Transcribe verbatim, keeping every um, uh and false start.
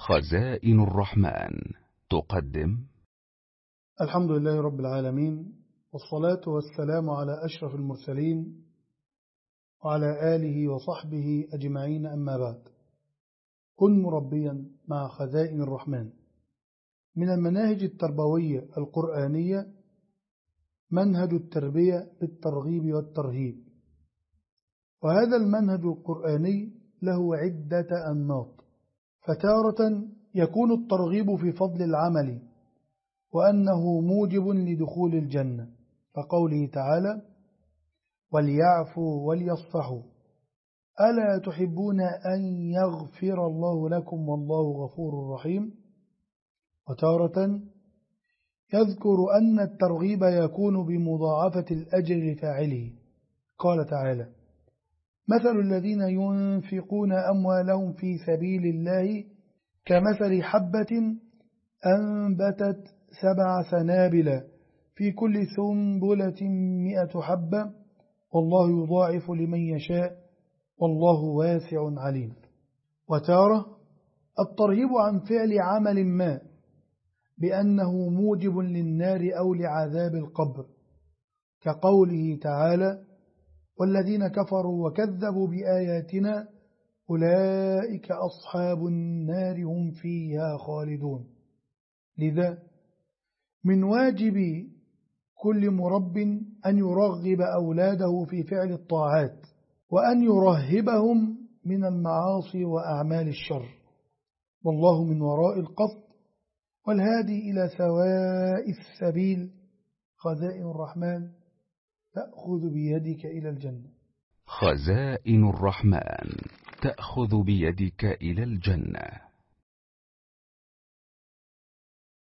خزائن الرحمن تقدم. الحمد لله رب العالمين، والصلاة والسلام على أشرف المرسلين وعلى آله وصحبه أجمعين، أما بعد. كن مربيا مع خزائن الرحمن. من المناهج التربوية القرآنية منهج التربية بالترغيب والترهيب، وهذا المنهج القرآني له عدة أنماط. فتارة يكون الترغيب في فضل العمل وأنه موجب لدخول الجنة، فقوله تعالى: وليعفوا وليصفحوا ألا تحبون أن يغفر الله لكم والله غفور رحيم. وتارة يذكر أن الترغيب يكون بمضاعفة الأجر لفاعله، قال تعالى: مثل الذين ينفقون أموالهم في سبيل الله كمثل حبة أنبتت سبع سنابل في كل سنبلة مئة حبة والله يضاعف لمن يشاء والله واسع عليم. وتارة الترهيب عن فعل عمل ما بأنه موجب للنار أو لعذاب القبر، كقوله تعالى: والذين كفروا وكذبوا بآياتنا أولئك أصحاب النار هم فيها خالدون. لذا من واجب كل مرب أن يرغب أولاده في فعل الطاعات، وأن يرهبهم من المعاصي وأعمال الشر، والله من وراء القصد والهادي إلى سواء السبيل. خزائن الرحمن تأخذ بيدك إلى الجنة. خزائن الرحمن تأخذ بيدك إلى الجنة.